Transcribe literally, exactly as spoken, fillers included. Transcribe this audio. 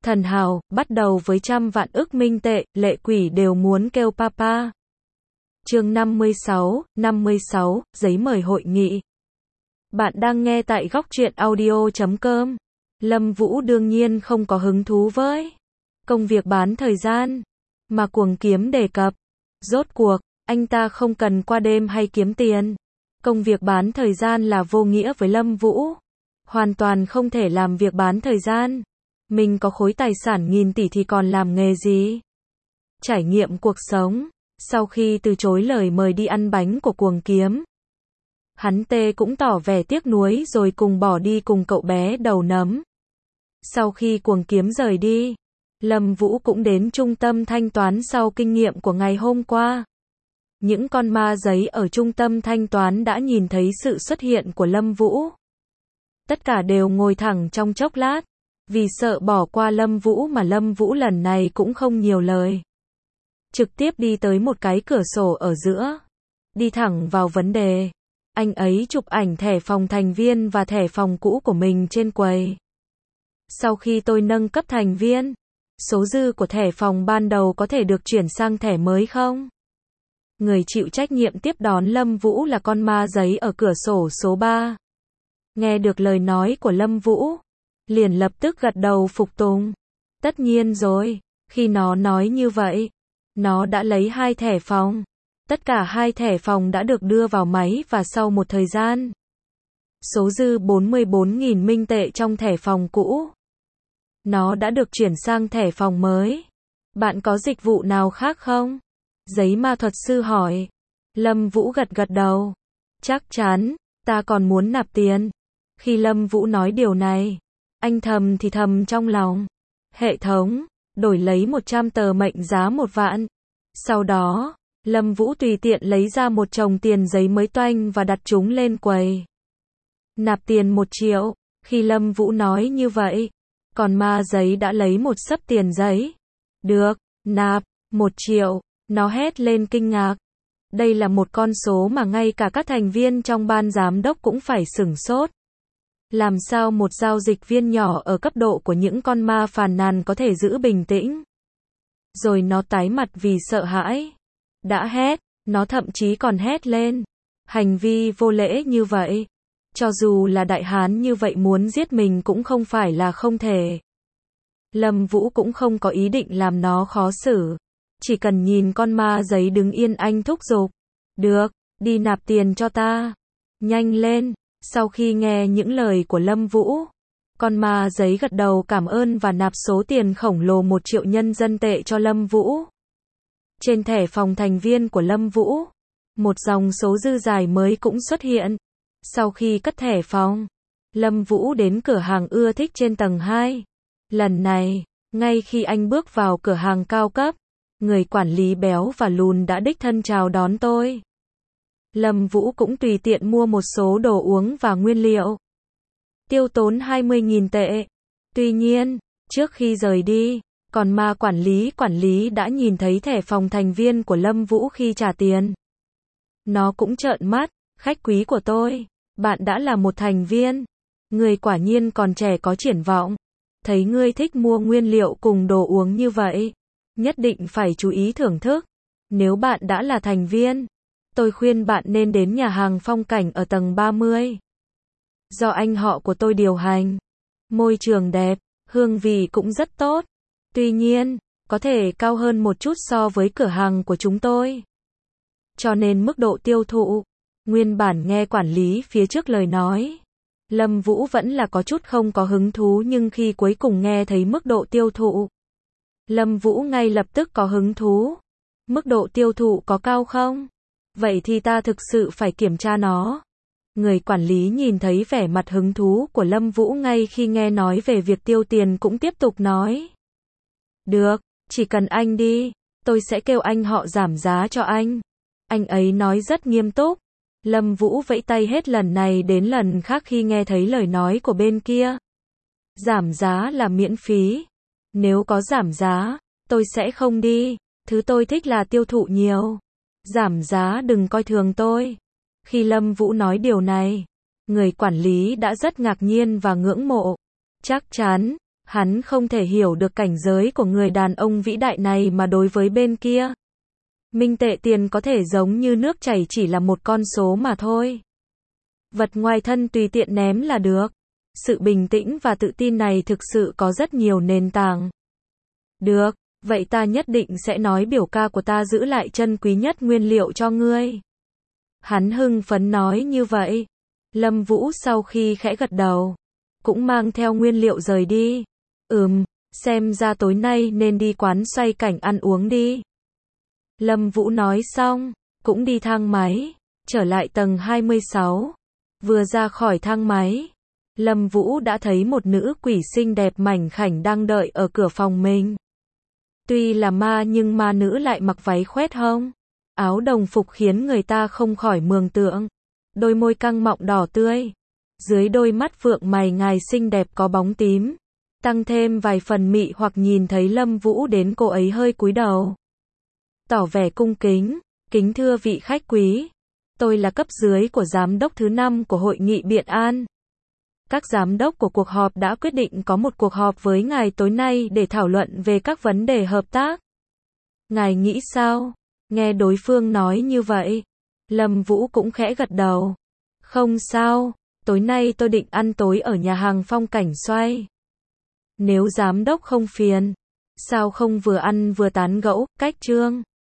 Thần hào, bắt đầu với trăm vạn ức minh tệ, lệ quỷ đều muốn kêu papa. Chương năm mươi sáu, năm mươi sáu, giấy mời hội nghị. Bạn đang nghe tại góc truyện audio chấm com. Lâm Vũ đương nhiên không có hứng thú với công việc bán thời gian mà Cuồng Kiếm đề cập. Rốt cuộc, anh ta không cần qua đêm hay kiếm tiền. Công việc bán thời gian là vô nghĩa với Lâm Vũ. Hoàn toàn không thể làm việc bán thời gian. Mình có khối tài sản nghìn tỷ thì còn làm nghề gì? Trải nghiệm cuộc sống. Sau khi từ chối lời mời đi ăn bánh của Cuồng Kiếm, hắn tê cũng tỏ vẻ tiếc nuối rồi cùng bỏ đi cùng cậu bé đầu nấm. Sau khi Cuồng Kiếm rời đi, Lâm Vũ cũng đến trung tâm thanh toán sau kinh nghiệm của ngày hôm qua. Những con ma giấy ở trung tâm thanh toán đã nhìn thấy sự xuất hiện của Lâm Vũ. Tất cả đều ngồi thẳng trong chốc lát, vì sợ bỏ qua Lâm Vũ mà Lâm Vũ lần này cũng không nhiều lời. Trực tiếp đi tới một cái cửa sổ ở giữa. Đi thẳng vào vấn đề. Anh ấy chụp ảnh thẻ phòng thành viên và thẻ phòng cũ của mình trên quầy. Sau khi tôi nâng cấp thành viên, số dư của thẻ phòng ban đầu có thể được chuyển sang thẻ mới không? Người chịu trách nhiệm tiếp đón Lâm Vũ là con ma giấy ở cửa sổ số ba. Nghe được lời nói của Lâm Vũ, liền lập tức gật đầu phục tùng. Tất nhiên rồi, khi nó nói như vậy, nó đã lấy hai thẻ phòng. Tất cả hai thẻ phòng đã được đưa vào máy và sau một thời gian, số dư bốn mươi bốn nghìn minh tệ trong thẻ phòng cũ, nó đã được chuyển sang thẻ phòng mới. Bạn có dịch vụ nào khác không? Giấy ma thuật sư hỏi. Lâm Vũ gật gật đầu. Chắc chắn, ta còn muốn nạp tiền. Khi Lâm Vũ nói điều này, anh thầm thì thầm trong lòng. Hệ thống, đổi lấy một trăm tờ mệnh giá một vạn. Sau đó, Lâm Vũ tùy tiện lấy ra một chồng tiền giấy mới toanh và đặt chúng lên quầy. Nạp tiền một triệu. Khi Lâm Vũ nói như vậy, còn ma giấy đã lấy một xấp tiền giấy. Được, nạp, một triệu. Nó hét lên kinh ngạc. Đây là một con số mà ngay cả các thành viên trong ban giám đốc cũng phải sửng sốt. Làm sao một giao dịch viên nhỏ ở cấp độ của những con ma phàn nàn có thể giữ bình tĩnh? Rồi nó tái mặt vì sợ hãi. Đã hét, nó thậm chí còn hét lên. Hành vi vô lễ như vậy, cho dù là đại hán như vậy muốn giết mình cũng không phải là không thể. Lâm Vũ cũng không có ý định làm nó khó xử. Chỉ cần nhìn con ma giấy đứng yên anh thúc giục. Được, đi nạp tiền cho ta. Nhanh lên. Sau khi nghe những lời của Lâm Vũ, con ma giấy gật đầu cảm ơn và nạp số tiền khổng lồ một triệu nhân dân tệ cho Lâm Vũ. Trên thẻ phòng thành viên của Lâm Vũ, một dòng số dư dài mới cũng xuất hiện. Sau khi cất thẻ phòng, Lâm Vũ đến cửa hàng ưa thích trên tầng hai. Lần này, ngay khi anh bước vào cửa hàng cao cấp, người quản lý béo và lùn đã đích thân chào đón tôi. Lâm Vũ cũng tùy tiện mua một số đồ uống và nguyên liệu. Tiêu tốn hai mươi nghìn tệ. Tuy nhiên, trước khi rời đi, còn ma quản lý quản lý đã nhìn thấy thẻ phòng thành viên của Lâm Vũ khi trả tiền. Nó cũng trợn mắt. Khách quý của tôi, bạn đã là một thành viên. Người quả nhiên còn trẻ có triển vọng. Thấy ngươi thích mua nguyên liệu cùng đồ uống như vậy, nhất định phải chú ý thưởng thức. Nếu bạn đã là thành viên, tôi khuyên bạn nên đến nhà hàng phong cảnh ở tầng ba mươi. Do anh họ của tôi điều hành. Môi trường đẹp, hương vị cũng rất tốt. Tuy nhiên, có thể cao hơn một chút so với cửa hàng của chúng tôi. Cho nên mức độ tiêu thụ, nguyên bản nghe quản lý phía trước lời nói, Lâm Vũ vẫn là có chút không có hứng thú, nhưng khi cuối cùng nghe thấy mức độ tiêu thụ, Lâm Vũ ngay lập tức có hứng thú. Mức độ tiêu thụ có cao không? Vậy thì ta thực sự phải kiểm tra nó. Người quản lý nhìn thấy vẻ mặt hứng thú của Lâm Vũ ngay khi nghe nói về việc tiêu tiền cũng tiếp tục nói. Được, chỉ cần anh đi, tôi sẽ kêu anh họ giảm giá cho anh. Anh ấy nói rất nghiêm túc. Lâm Vũ vẫy tay hết lần này đến lần khác khi nghe thấy lời nói của bên kia. Giảm giá là miễn phí. Nếu có giảm giá, tôi sẽ không đi. Thứ tôi thích là tiêu thụ nhiều. Giảm giá đừng coi thường tôi. Khi Lâm Vũ nói điều này, người quản lý đã rất ngạc nhiên và ngưỡng mộ. Chắc chắn, Hắn không thể hiểu được cảnh giới của người đàn ông vĩ đại này mà đối với bên kia. Minh tệ tiền có thể giống như nước chảy chỉ là một con số mà thôi. Vật ngoài thân tùy tiện ném là được. Sự bình tĩnh và tự tin này thực sự có rất nhiều nền tảng. Được, vậy ta nhất định sẽ nói biểu ca của ta giữ lại chân quý nhất nguyên liệu cho ngươi. Hắn hưng phấn nói như vậy. Lâm Vũ sau khi khẽ gật đầu, cũng mang theo nguyên liệu rời đi. Ừm, xem ra tối nay nên đi quán xoay cảnh ăn uống đi. Lâm Vũ nói xong, cũng đi thang máy, trở lại tầng hai mươi sáu. Vừa ra khỏi thang máy, Lâm Vũ đã thấy một nữ quỷ xinh đẹp mảnh khảnh đang đợi ở cửa phòng mình. Tuy là ma nhưng ma nữ lại mặc váy khoét hông, áo đồng phục khiến người ta không khỏi mường tượng. Đôi môi căng mọng đỏ tươi, dưới đôi mắt phượng mày ngài xinh đẹp có bóng tím, tăng thêm vài phần mị hoặc nhìn thấy Lâm Vũ đến cô ấy hơi cúi đầu, tỏ vẻ cung kính, kính thưa vị khách quý, tôi là cấp dưới của giám đốc thứ năm của hội nghị Biện An. Các giám đốc của cuộc họp đã quyết định có một cuộc họp với ngài tối nay để thảo luận về các vấn đề hợp tác. Ngài nghĩ sao? Nghe đối phương nói như vậy, Lâm Vũ cũng khẽ gật đầu. Không sao, tối nay tôi định ăn tối ở nhà hàng phong cảnh xoay. Nếu giám đốc không phiền, sao không vừa ăn vừa tán gẫu, cách chương.